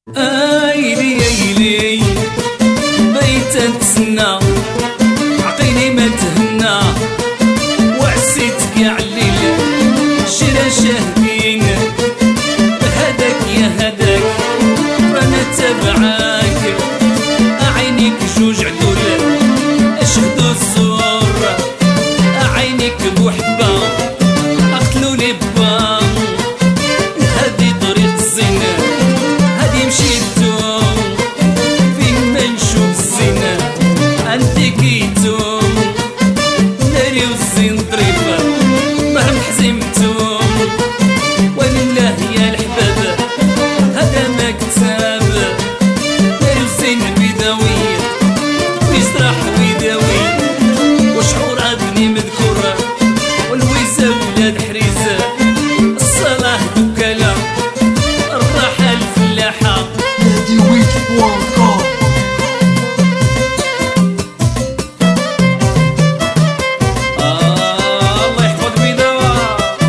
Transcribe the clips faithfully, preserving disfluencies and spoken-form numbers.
ايلي ايلي بيت نتسنى عقيني ما تهنى وعسيتك يا عليل شرا شاهدين هداك يا هداك رانا تبعاك اعينيك جوج عدول اشهدو الزور اعينيك بوحبة اقتلو لي با هادي طريق الزين هادي مشيتو فين ما نشوف الزين انتي كيتو ناري والزين ضريبة مهما حزمتو ولله يا الحباب هذا ما كتاب ناري والزين بيداوي ويجرح ويداوي وشعور ابني مذكور والويزة ولاد حريزة الصلاة دوكالة الراحة الفلاحة نادي ويت بوان كوم. آه الله يحفظ بيداوة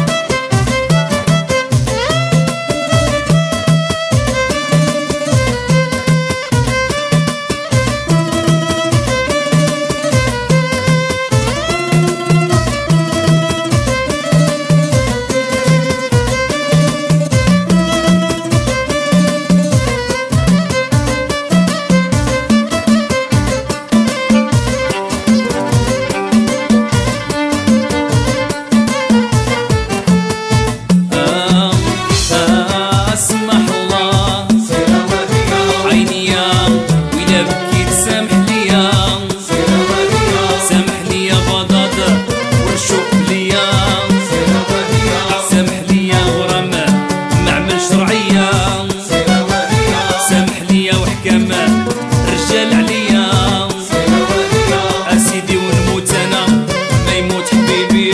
رجال عليا اسيدي ونموت انا ما يموت حبيبي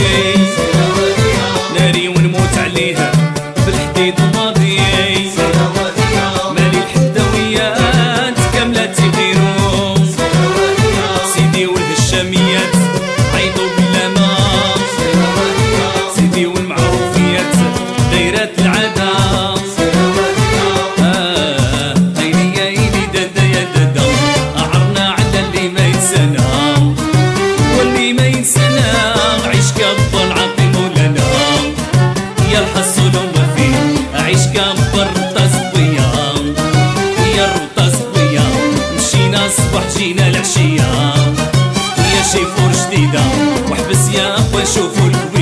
ناري ونموت عليه بالحديد الماضي مالي الحداويات كاملة تغيرو سيدي والهشاميات عيطوا بلا ما سيدي والمعروفيات غيرات العادة يا الحصول وما فيه عيش كبر التصفية يا التصفية مشينا الصبح جينا العشية يا شيفور جديدة وحبس يا ابا نشوفو